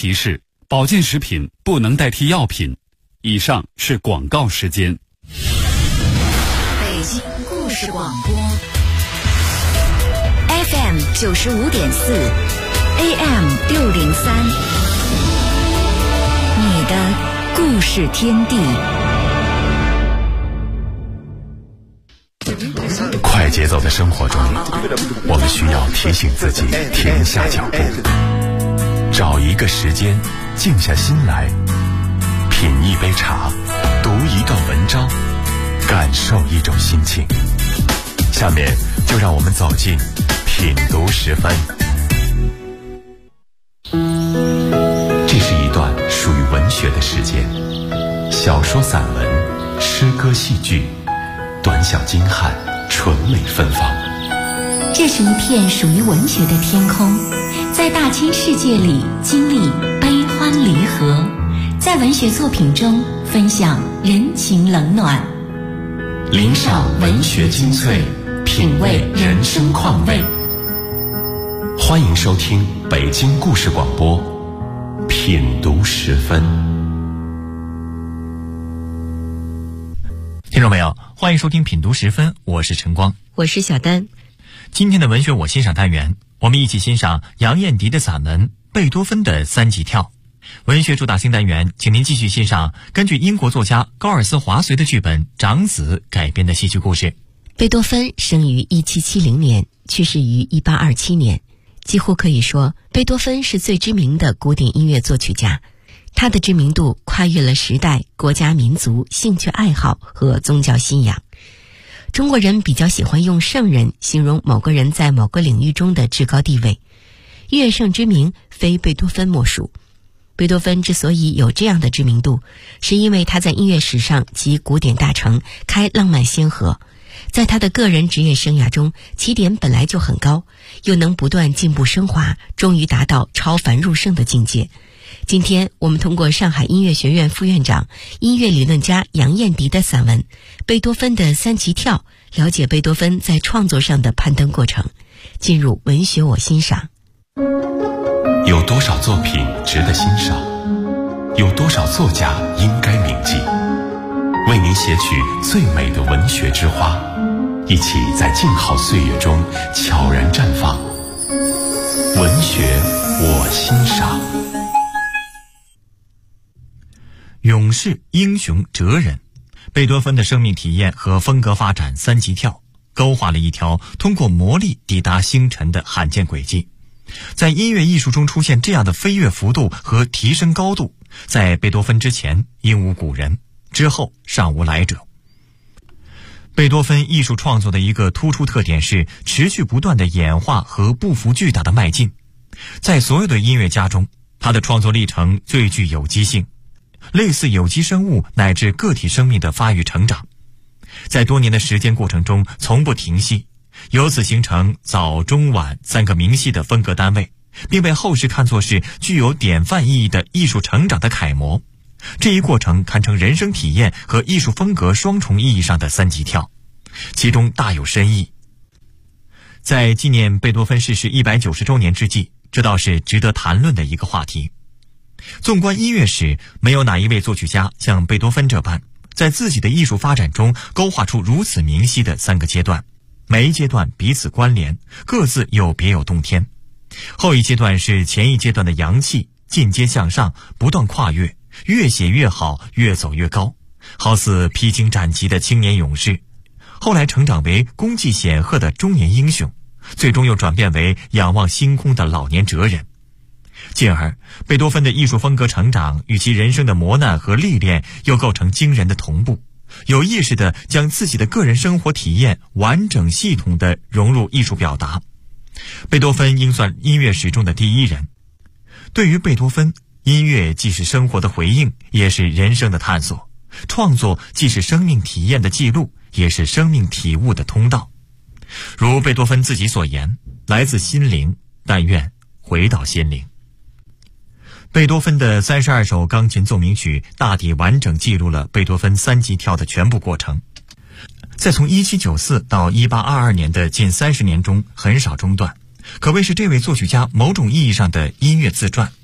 提示：保健食品不能代替药品。以上是广告时间。 北京故事广播 FM 95.4 AM 603，你的故事天地。 快节奏的生活中，我们需要提醒自己停下脚步，找一个时间静下心来，品一杯茶，读一段文章，感受一种心情。下面就让我们走进品读10分。这是一段属于文学的时间，小说、散文、诗歌、戏剧，短小精悍，纯美芬芳。 这是一片属于文学的天空，在大千世界里经历悲欢离合，在文学作品中分享人情冷暖， 领赏文学精粹，品味人生况味。欢迎收听北京故事广播品读10分。 听众朋友，欢迎收听品读10分，我是陈光， 我是小丹。 今天的文学我欣赏单元，我们一起欣赏杨燕迪的散文《贝多芬的3级跳》。文学主打新单元，请您继续欣赏根据英国作家高尔斯华绥的剧本《长子》改编的戏剧故事。 贝多芬生于1770年，去世于1827年。几乎可以说，贝多芬是最知名的古典音乐作曲家。他的知名度跨越了时代、国家、民族、兴趣爱好和宗教信仰。中国人比较喜欢用圣人形容某个人在某个领域中的至高地位，乐圣之名非贝多芬莫属。贝多芬之所以有这样的知名度，是因为他在音乐史上集古典大成，开浪漫先河。在他的个人职业生涯中，起点本来就很高，又能不断进步升华，终于达到超凡入圣的境界。今天我们通过上海音乐学院副院长、音乐理论家杨燕迪的散文《贝多芬的3级跳》，了解贝多芬在创作上的攀登过程。进入文学我欣赏。 有多少作品值得欣赏？有多少作家应该铭记？为您写取最美的文学之花，一起在静好岁月中悄然绽放。文学我欣赏。 勇士、英雄、哲人，贝多芬的生命体验和风格发展3级跳，勾画了一条通过魔力抵达星辰的罕见轨迹。在音乐艺术中出现这样的飞跃幅度和提升高度，在贝多芬之前应无古人，之后尚无来者。贝多芬艺术创作的一个突出特点是持续不断的演化和步幅巨大的迈进。在所有的音乐家中，他的创作历程最具有机性，类似有机生物乃至个体生命的发育成长，在多年的时间过程中从不停息，由此形成早中晚3个明晰的分隔单位，并被后世看作是具有典范意义的艺术成长的楷模。这一过程堪称人生体验和艺术风格双重意义上的3级跳，其中大有深意。在纪念贝多芬逝世190周年之际，这倒是值得谈论的一个话题。纵观音乐史，没有哪一位作曲家像贝多芬这般，在自己的艺术发展中勾画出如此明晰的3个阶段，每一阶段彼此关联，各自又别有洞天。后一阶段是前一阶段的阳气，进阶向上，不断跨越，越写越好，越走越高，好似披荆斩棘的青年勇士，后来成长为功绩显赫的中年英雄，最终又转变为仰望星空的老年哲人。进而贝多芬的艺术风格成长与其人生的磨难和历练又构成惊人的同步，有意识地将自己的个人生活体验完整系统地融入艺术表达。贝多芬应算音乐史中的第一人。对于贝多芬，音乐既是生活的回应，也是人生的探索，创作既是生命体验的记录，也是生命体悟的通道。如贝多芬自己所言，来自心灵，但愿回到心灵。贝多芬的32首钢琴奏鸣曲大体完整记录了贝多芬3级跳的全部过程，在从1794到1822年的近30年中很少中断，可谓是这位作曲家某种意义上的音乐自传。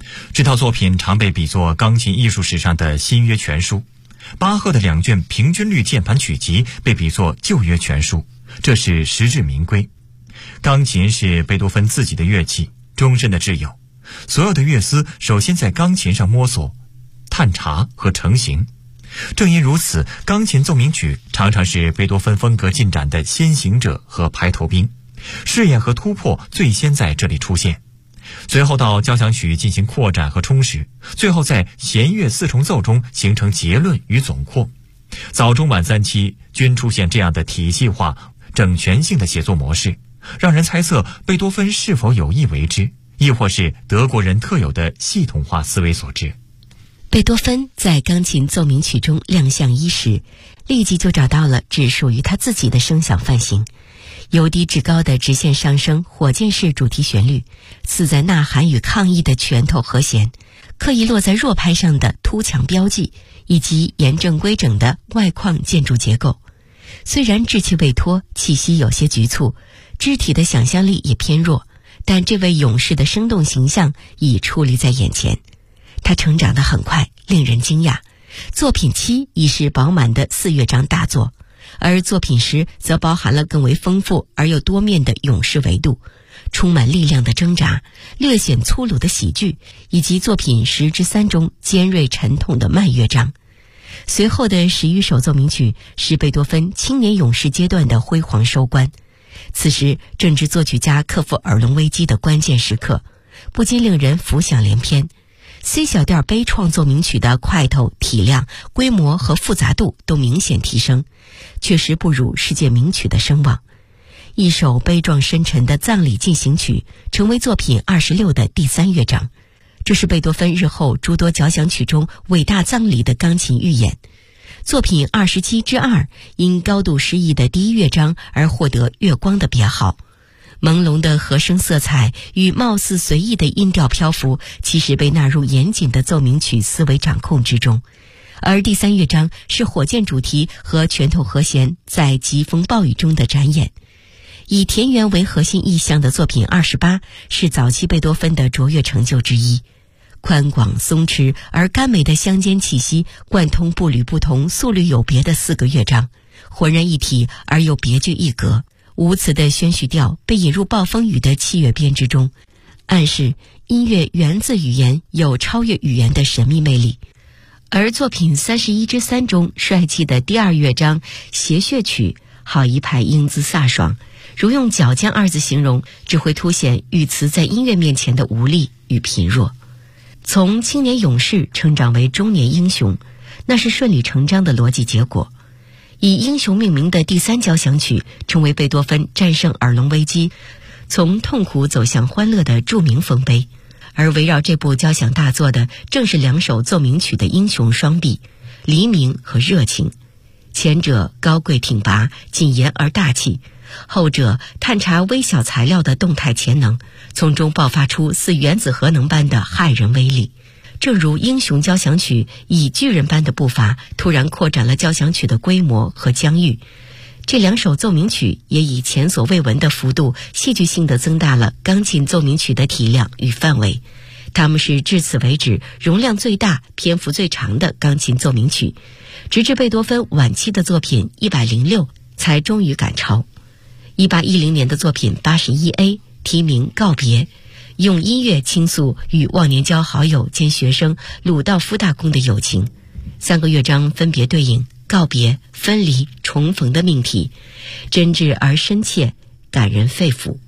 这套作品常被比作钢琴艺术史上的新约全书。巴赫的2卷平均律键盘曲集被比作旧约全书，这是实至名归。钢琴是贝多芬自己的乐器，终身的挚友。所有的乐思首先在钢琴上摸索、探查和成型。正因如此，钢琴奏鸣曲常常是贝多芬风格进展的先行者和排头兵，试验和突破最先在这里出现，随后到交响曲进行扩展和充实，最后在弦乐4重奏中形成结论与总括。早中晚3期均出现这样的体系化、整全性的写作模式，让人猜测贝多芬是否有意为之，亦或是德国人特有的系统化思维所致。 贝多芬在钢琴奏鸣曲中亮相伊始，立即就找到了只属于他自己的声响范型，由低至高的直线上升火箭式主题旋律，似在呐喊与抗议的拳头和弦，刻意落在弱拍上的突强标记，以及严正规整的外框建筑结构。虽然志气未脱，气息有些局促，肢体的想象力也偏弱，但这位勇士的生动形象已矗立在眼前。他成长得很快，令人惊讶。作品7已是饱满的4乐章大作，而作品10则包含了更为丰富而又多面的勇士维度，充满力量的挣扎，略显粗鲁的喜剧，以及作品10之3中尖锐沉痛的慢乐章。随后的11首奏鸣曲是贝多芬青年勇士阶段的辉煌收官，此时正值作曲家克服耳聋危机的关键时刻，不禁令人浮想联翩。C 小调悲怆奏鸣曲的块头、体量、规模和复杂度都明显提升，确实不辱世界名曲的声望。一首悲壮深沉的葬礼进行曲成为作品26的第3乐章，这是贝多芬日后诸多交响曲中伟大葬礼的钢琴预演。作品27之2因高度诗意的第1乐章而获得月光的别号。朦胧的和声色彩与貌似随意的音调漂浮，其实被纳入严谨的奏鸣曲思维掌控之中。而第3乐章是火箭主题和拳头和弦在疾风暴雨中的展演。以田园为核心意象的作品28是早期贝多芬的卓越成就之一。宽广松弛而甘美的乡间气息贯通步履不同、速率有别的4个乐章，浑然一体而又别具一格。无词的宣叙调被引入暴风雨的器乐编织中，暗示音乐源自语言，有超越语言的神秘魅力。而作品31之3中帅气的第2乐章谐谑曲，好一派英姿飒爽，如用矫健2字形容，只会凸显语词在音乐面前的无力与贫弱。从青年勇士成长为中年英雄，那是顺理成章的逻辑结果。以英雄命名的第3交响曲成为贝多芬战胜耳聋危机，从痛苦走向欢乐的著名丰碑。而围绕这部交响大作的正是2首奏鸣曲的英雄双璧，黎明和热情。前者高贵挺拔、谨严而大气，后者探查微小材料的动态潜能，从中爆发出似原子核能般的骇人威力。正如英雄交响曲以巨人般的步伐突然扩展了交响曲的规模和疆域，这2首奏鸣曲也以前所未闻的幅度戏剧性地增大了钢琴奏鸣曲的体量与范围。它们是至此为止容量最大、篇幅最长的钢琴奏鸣曲，直至贝多芬晚期的作品106才终于赶超。1810年的作品81A题名告别，用音乐倾诉与忘年交好友兼学生鲁道夫大公的友情。3个乐章分别对应告别、分离、重逢的命题，真挚而深切，感人肺腑。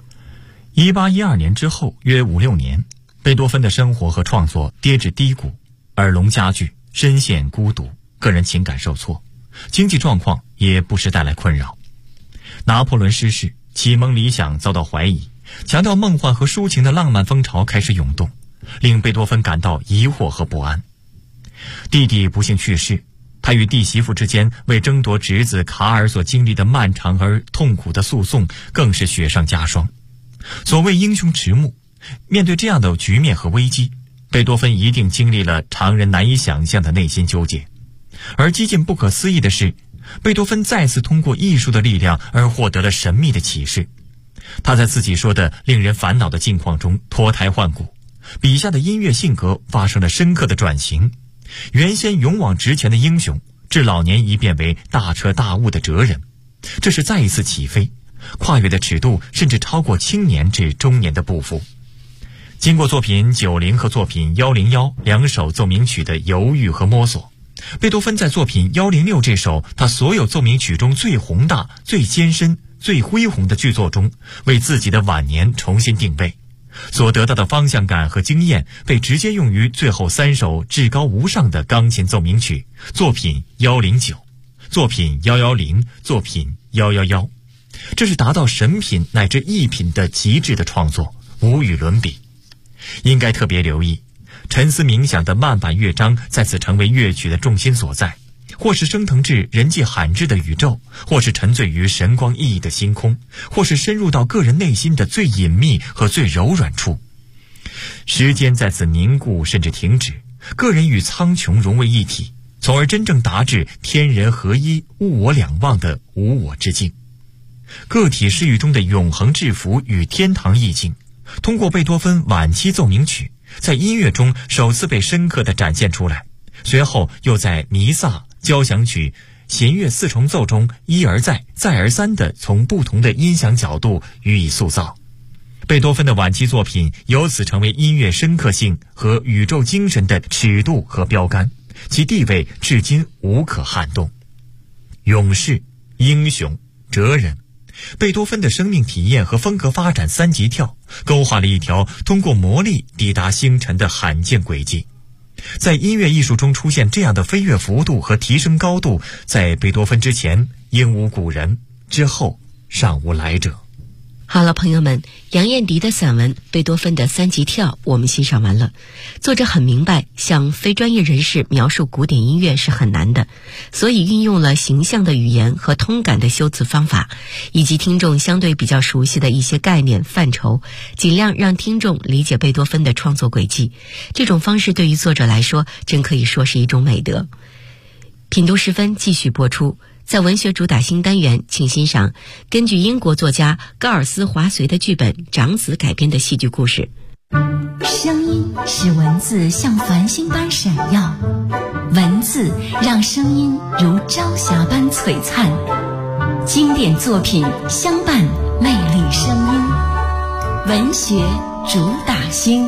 1812年之后约5-6年，贝多芬的生活和创作跌至低谷，耳聋加剧，深陷孤独，个人情感受挫，经济状况也不时带来困扰。拿破仑失势，启蒙理想遭到怀疑，强调梦幻和抒情的浪漫风潮开始涌动，令贝多芬感到疑惑和不安。弟弟不幸去世，他与弟媳妇之间为争夺侄子卡尔所经历的漫长而痛苦的诉讼更是雪上加霜。所谓英雄迟暮，面对这样的局面和危机，贝多芬一定经历了常人难以想象的内心纠结。而几近不可思议的是，贝多芬再次通过艺术的力量而获得了神秘的启示。他在自己说的令人烦恼的境况中脱胎换骨， 笔下的音乐性格发生了深刻的转型，原先勇往直前的英雄，至老年已变为大彻大悟的哲人，这是再一次起飞，跨越的尺度甚至超过青年至中年的步幅。经过作品90和作品101两首奏鸣曲的犹豫和摸索，贝多芬在作品106这首他所有奏鸣曲中最宏大、最艰深、最恢宏的剧作中，为自己的晚年重新定位，所得到的方向感和经验被直接用于最后3首至高无上的钢琴奏鸣曲，作品109、作品110、作品111，这是达到神品乃至异品的极致的创作，无与伦比。应该特别留意，沉思冥想的慢板乐章再次成为乐曲的重心所在，或是升腾至人迹罕至的宇宙，或是沉醉于神光熠熠的星空，或是深入到个人内心的最隐秘和最柔软处。时间在此凝固甚至停止，个人与苍穹融为一体，从而真正达至天人合一、物我两忘的无我之境。个体视域中的永恒至福与天堂意境，通过贝多芬晚期奏鸣曲，在音乐中首次被深刻地展现出来，随后又在弥撒、交响曲、弦乐4重奏中一而再、再而三地从不同的音响角度予以塑造。贝多芬的晚期作品由此成为音乐深刻性和宇宙精神的尺度和标杆，其地位至今无可撼动。勇士、英雄、哲人，贝多芬的生命体验和风格发展3级跳，勾画了一条通过魔力抵达星辰的罕见轨迹。在音乐艺术中出现这样的飞跃幅度和提升高度，在贝多芬之前应无古人，之后尚无来者。 好了，朋友们，杨燕迪的散文《贝多芬的3级跳》我们欣赏完了。作者很明白，向非专业人士描述古典音乐是很难的，所以运用了形象的语言和通感的修辞方法，以及听众相对比较熟悉的一些概念范畴，尽量让听众理解贝多芬的创作轨迹。这种方式对于作者来说，真可以说是一种美德。品读时分继续播出。在文学主打新单元，请欣赏根据英国作家高尔斯·华绥的剧本《长子》改编的戏剧故事。 声音使文字像繁星般闪耀，文字让声音如朝霞般璀璨。经典作品相伴，魅力声音。文学主打星。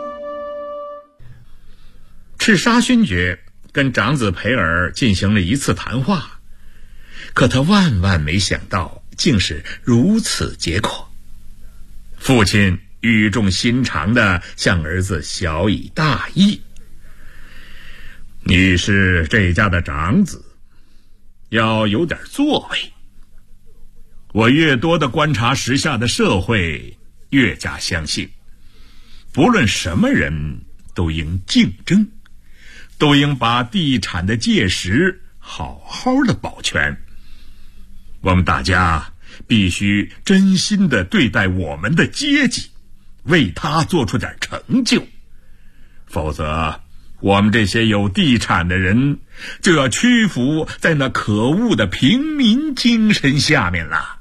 赤沙勋爵跟长子培尔进行了一次谈话，可他万万没想到竟是如此结果。父亲语重心长地向儿子晓以大义：你是这家的长子，要有点作为。我越多地观察时下的社会，越加相信，不论什么人都应竞争，都应把地产的界石好好的保全。我们大家必须真心地对待我们的阶级，为他做出点成就，否则我们这些有地产的人就要屈服在那可恶的平民精神下面了。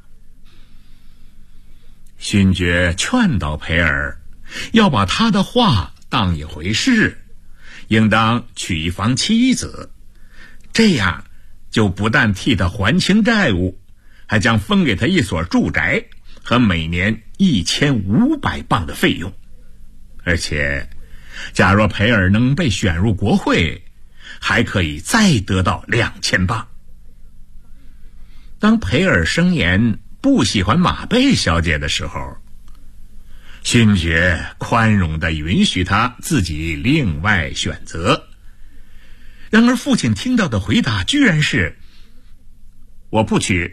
勋爵劝导培尔要把他的话当一回事，应当娶一房妻子，这样就不但替他还清债务，还将分给他一所住宅和每年1500磅的费用。而且假若培尔能被选入国会，还可以再得到2000磅。当培尔声言不喜欢马贝小姐的时候，勋爵宽容地允许他自己另外选择。然而父亲听到的回答居然是：我不娶。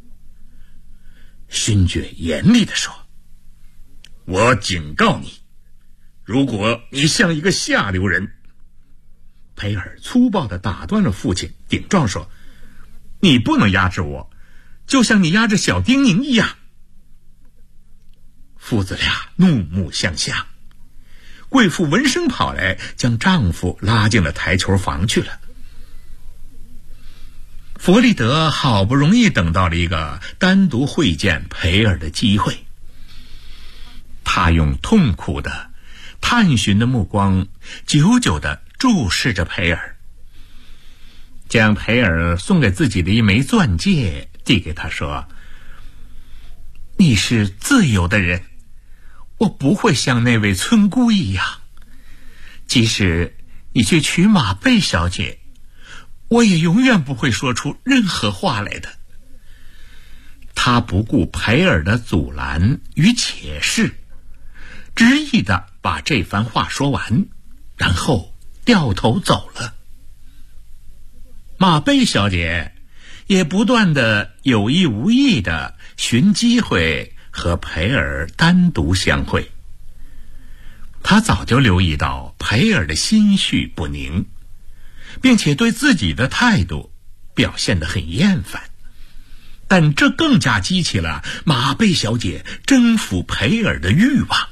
勋爵严厉地说：我警告你，如果你像一个下流人。培尔粗暴地打断了父亲，顶撞说：你不能压制我，就像你压制小丁宁一样。父子俩怒目相向，贵妇闻声跑来，将丈夫拉进了台球房去了。弗里德好不容易等到了一个单独会见培尔的机会，他用痛苦的探寻的目光久久地注视着培尔，将培尔送给自己的一枚钻戒递给他，说：你是自由的人，我不会像那位村姑一样，即使你去娶马贝小姐，我也永远不会说出任何话来的。他不顾培尔的阻拦与解释，执意地把这番话说完，然后掉头走了。马贝小姐也不断地有意无意地寻机会和培尔单独相会。她早就留意到培尔的心绪不宁，并且对自己的态度表现得很厌烦，但这更加激起了马贝小姐征服培尔的欲望。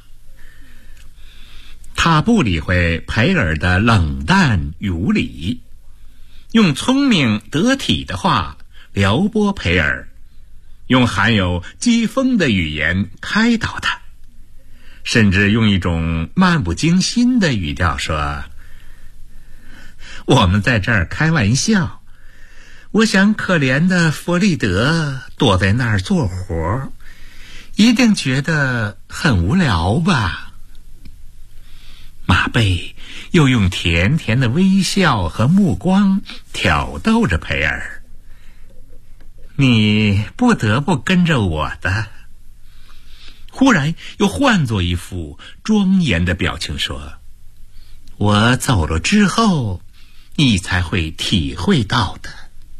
她不理会培尔的冷淡与无礼，用聪明得体的话撩拨培尔，用含有讥讽的语言开导他，甚至用一种漫不经心的语调说：我们在这儿开玩笑，我想可怜的弗利德躲在那儿做活，一定觉得很无聊吧。马贝又用甜甜的微笑和目光挑逗着培尔：你不得不跟着我的。忽然又换作一副庄严的表情说：我走了之后，你才会体会到的。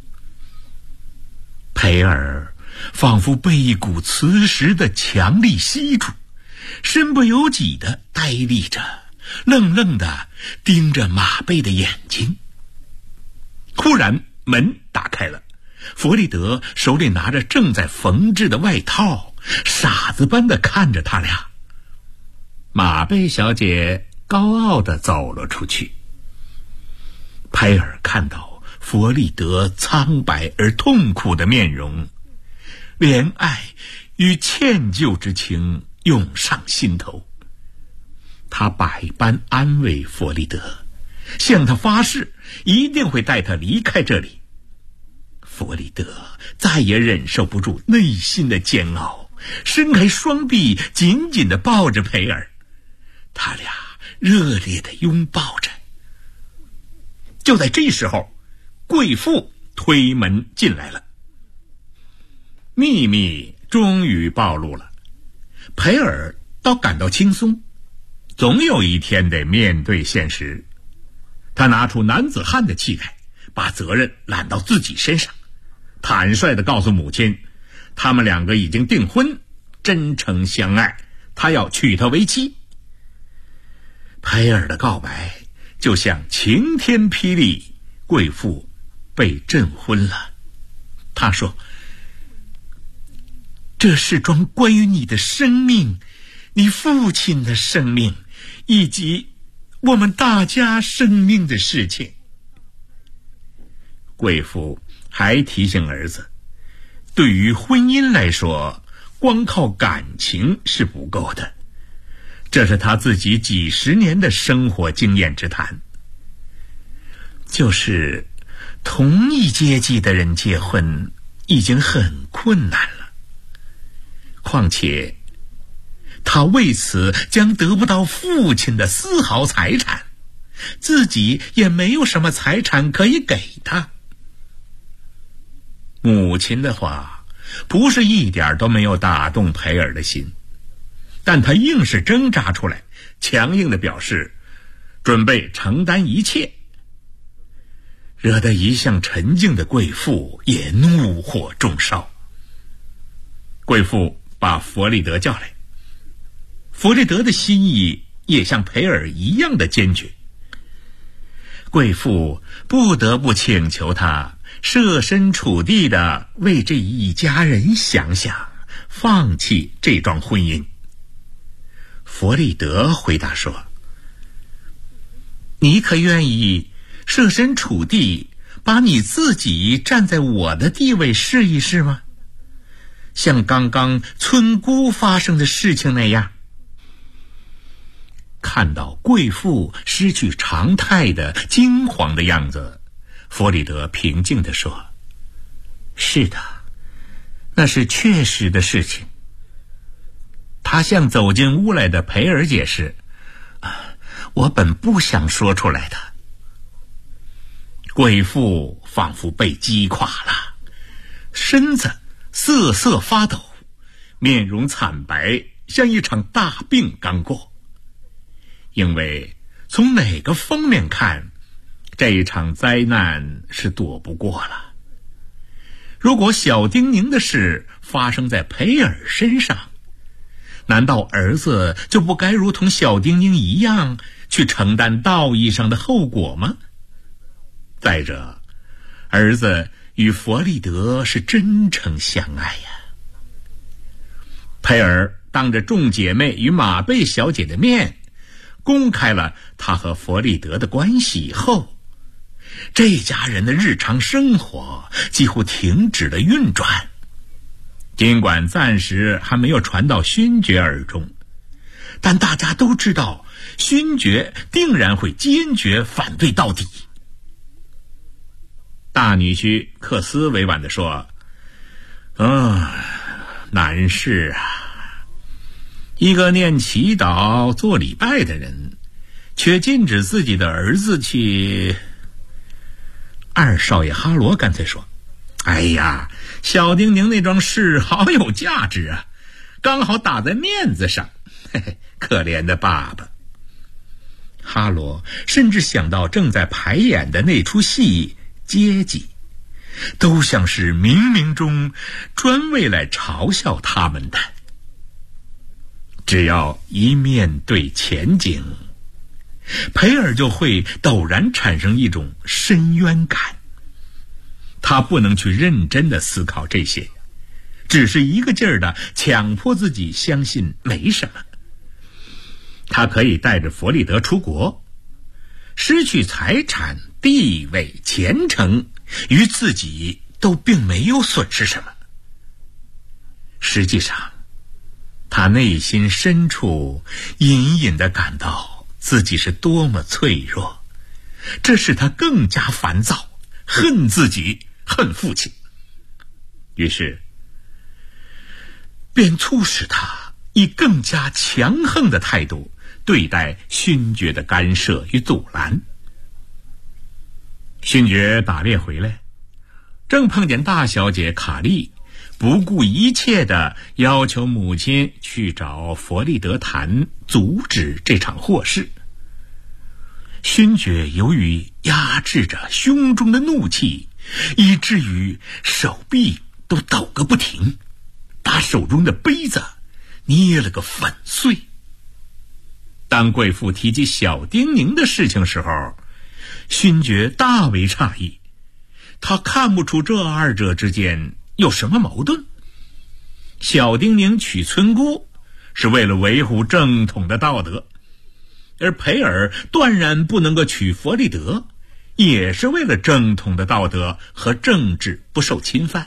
培尔仿佛被一股磁石的强力吸住，身不由己地呆立着，愣愣地盯着马贝的眼睛。忽然门打开了，弗利德手里拿着正在缝制的外套，傻子般地看着他俩。马贝小姐高傲地走了出去。培尔看到弗利德苍白而痛苦的面容，怜爱与歉疚之情涌上心头。他百般安慰弗利德，向他发誓一定会带他离开这里。弗利德再也忍受不住内心的煎熬，伸开双臂紧紧地抱着培尔，他俩热烈地拥抱着。就在这时候，贵妇推门进来了。秘密终于暴露了，培尔倒感到轻松，总有一天得面对现实。他拿出男子汉的气概，把责任揽到自己身上，坦率地告诉母亲，他们两个已经订婚，真诚相爱，他要娶她为妻。培尔的告白就像晴天霹雳，贵妇被震昏了。他说：这是桩关于你的生命，你父亲的生命，以及我们大家生命的事情。贵妇还提醒儿子，对于婚姻来说，光靠感情是不够的，这是他自己几十年的生活经验之谈。就是同一阶级的人结婚已经很困难了，况且他为此将得不到父亲的丝毫财产，自己也没有什么财产可以给他。母亲的话不是一点都没有打动培尔的心，但他硬是挣扎出来，强硬地表示准备承担一切，惹得一向沉静的贵妇也怒火中烧。贵妇把弗利德叫来，弗利德的心意也像培尔一样的坚决。贵妇不得不请求他设身处地地为这一家人想想，放弃这桩婚姻。弗利德回答说：你可愿意设身处地把你自己站在我的地位试一试吗？像刚刚村姑发生的事情那样。 看到贵妇失去常态的惊慌的样子，弗里德平静地说：“是的，那是确实的事情。”他向走进屋来的培尔解释：“我本不想说出来的。”贵妇仿佛被击垮了，身子瑟瑟发抖，面容惨白，像一场大病刚过。因为从哪个方面看，这一场灾难是躲不过了。如果小丁宁的事发生在培尔身上，难道儿子就不该如同小丁宁一样去承担道义上的后果吗？再者，儿子与弗里德是真诚相爱呀。培尔当着众姐妹与马贝小姐的面公开了他和弗里德的关系以后，这家人的日常生活几乎停止了运转。尽管暂时还没有传到勋爵耳中，但大家都知道勋爵定然会坚决反对到底。大女婿克斯委婉地说：“难事啊！一个念祈祷做礼拜的人，却禁止自己的儿子去。”二少爷哈罗干脆说：“哎呀，小丁宁那桩事好有价值啊，刚好打在面子上。嘿嘿，可怜的爸爸。”哈罗甚至想到正在排演的那出戏阶级，都像是冥冥中专为来嘲笑他们的。只要一面对前景，培尔就会陡然产生一种深渊感。他不能去认真的思考这些，只是一个劲儿的强迫自己相信没什么。他可以带着弗里德出国，失去财产、地位、前程，与自己都并没有损失什么。实际上，他内心深处隐隐地感到自己是多么脆弱，这使他更加烦躁，恨自己，恨父亲。于是便促使他以更加强横的态度对待勋爵的干涉与阻拦。勋爵打猎回来，正碰见大小姐卡莉不顾一切地要求母亲去找弗里德谈，阻止这场祸事。勋爵由于压制着胸中的怒气，以至于手臂都抖个不停，把手中的杯子捏了个粉碎。当贵妇提起小丁宁的事情时候，勋爵大为诧异，他看不出这二者之间有什么矛盾。小丁宁娶村姑是为了维护正统的道德，而培尔断然不能够娶弗里德，也是为了正统的道德和政治不受侵犯。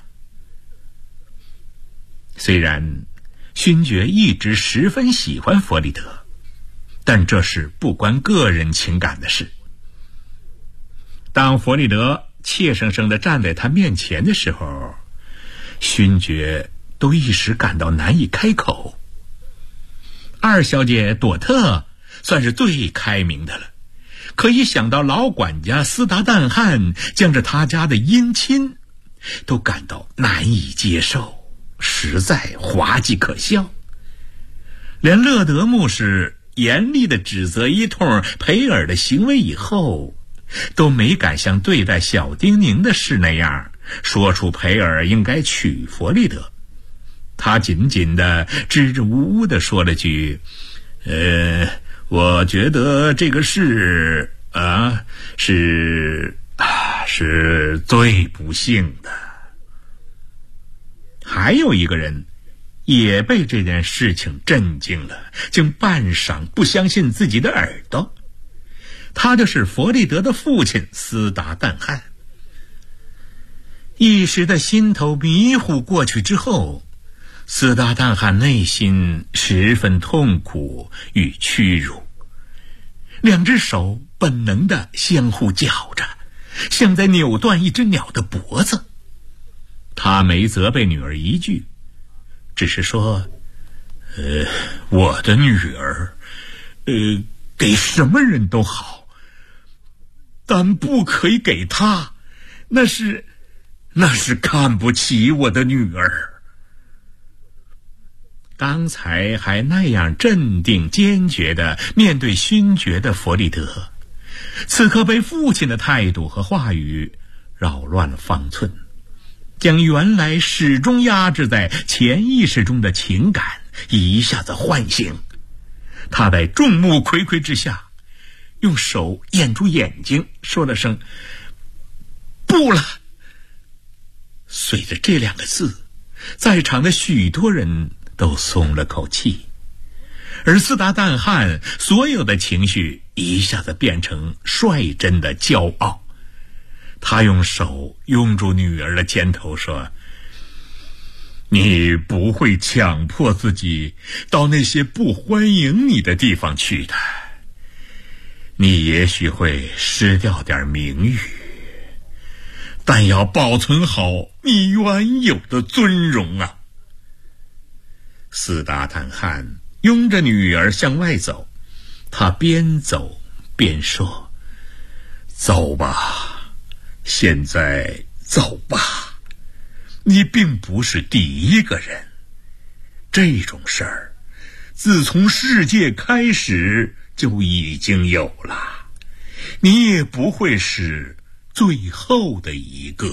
虽然勋爵一直十分喜欢弗里德，但这是不关个人情感的事。当弗里德怯生生地站在他面前的时候，勋爵都一时感到难以开口。二小姐朵特算是最开明的了，可一想到老管家斯达旦汉将着他家的姻亲，都感到难以接受，实在滑稽可笑。连勒德牧师严厉地指责一通培尔的行为以后，都没敢像对待小丁宁的事那样说出培尔应该娶弗里德。他紧紧地支支吾吾地说了句：“我觉得这个事是最不幸的。”还有一个人也被这件事情震惊了，竟半晌不相信自己的耳朵。他就是弗里德的父亲斯达旦汉。一时的心头迷糊过去之后，斯达旦汉内心十分痛苦与屈辱， 两只手本能地相互绞着，像在扭断一只鸟的脖子。他没责备女儿一句，只是说我的女儿给什么人都好，但不可以给她，那是看不起我的女儿。刚才还那样镇定坚决地面对勋爵的弗里德，此刻被父亲的态度和话语扰乱了方寸，将原来始终压制在潜意识中的情感一下子唤醒。他在众目睽睽之下用手掩住眼睛，说了声不了。随着这两个字，在场的许多人都松了口气，而斯达旦汉所有的情绪一下子变成率真的骄傲。他用手拥住女儿的肩头说，你不会强迫自己到那些不欢迎你的地方去的，你也许会失掉点名誉，但要保存好你原有的尊荣啊。斯达坦汉拥着女儿向外走，他边走边说，走吧，现在走吧，你并不是第一个人，这种事儿自从世界开始就已经有了，你也不会是最后的一个。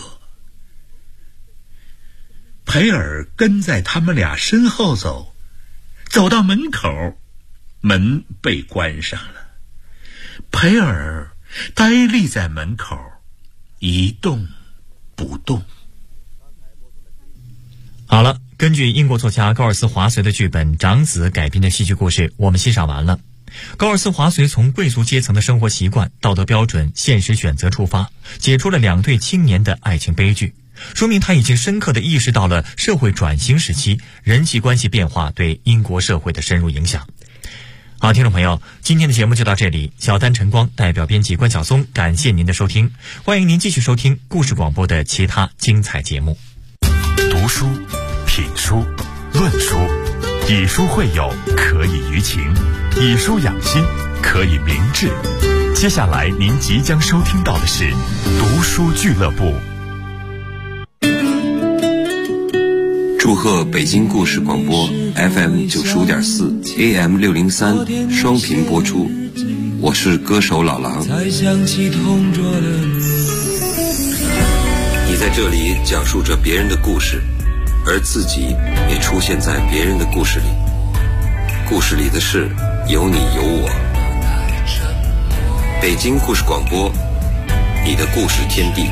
培尔跟在他们俩身后走到门口，门被关上了。培尔呆立在门口，一动不动。 好了，根据英国作家高尔斯华随的剧本《长子》改编的戏剧故事，我们欣赏完了。高尔斯华随从贵族阶层的生活习惯、道德标准、现实选择出发，写出了两对青年的爱情悲剧，说明他已经深刻地意识到了社会转型时期人际关系变化对英国社会的深入影响。好，听众朋友，今天的节目就到这里，小丹晨光代表编辑关晓松，感谢您的收听，欢迎您继续收听故事广播的其他精彩节目。 读书、品书、论书，以书会友，可以娱情；以书养心，可以明志。接下来您即将收听到的是读书俱乐部。 祝贺北京故事广播 FM 95.4 AM 603双频播出，我是歌手老狼。你在这里讲述着别人的故事，而自己也出现在别人的故事里，故事里的事有你有我。北京故事广播，你的故事天地。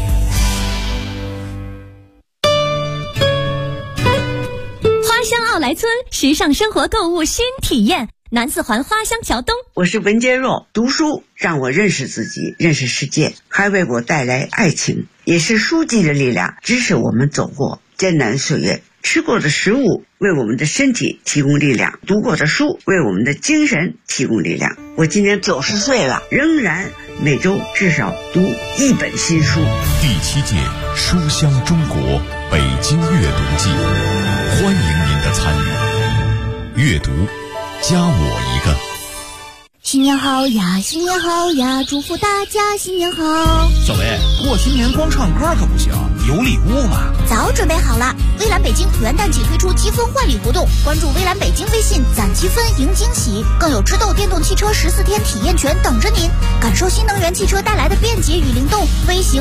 奥莱村时尚生活购物新体验，南四环花乡桥东。 我是文坚若，读书让我认识自己，认识世界，还为我带来爱情，也是书籍的力量支持我们走过艰难岁月。吃过的食物为我们的身体提供力量，读过的书为我们的精神提供力量。我今年90岁了，仍然每周至少读1本新书。 第7届书香中国北京阅读季，欢迎您的参与。阅读，加我一个。 新年好呀，新年好呀，祝福大家新年好。 小薇，过新年光唱歌可不行，有礼物吗？ 早准备好了。蔚蓝北京元旦季推出积分换礼活动，关注蔚蓝北京微信攒积分赢惊喜，更有知豆电动汽车14天体验权等着您，感受新能源汽车带来的便捷与灵动。微型